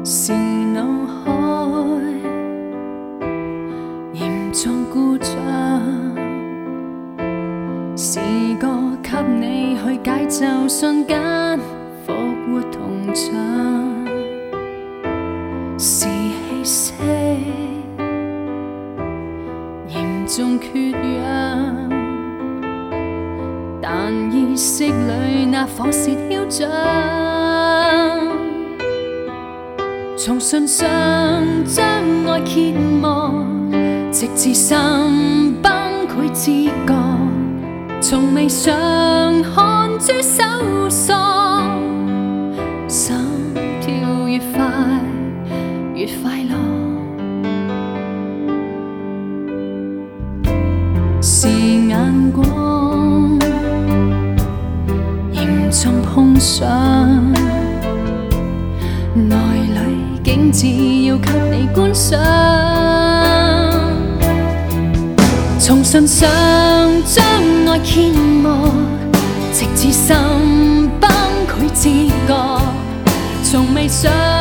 是腦海嚴重故障，試過給你去解咒，瞬間復活銅像，是氣息嚴重缺氧，但意識裏那火舌囂張。從唇上將愛揭幕，直至心崩潰自覺，從未想看珠手索，心跳越快越快樂，是眼光嚴重碰上，內裏竟只要給你觀賞，從唇上將愛揭幕，直至心崩潰自覺，從未想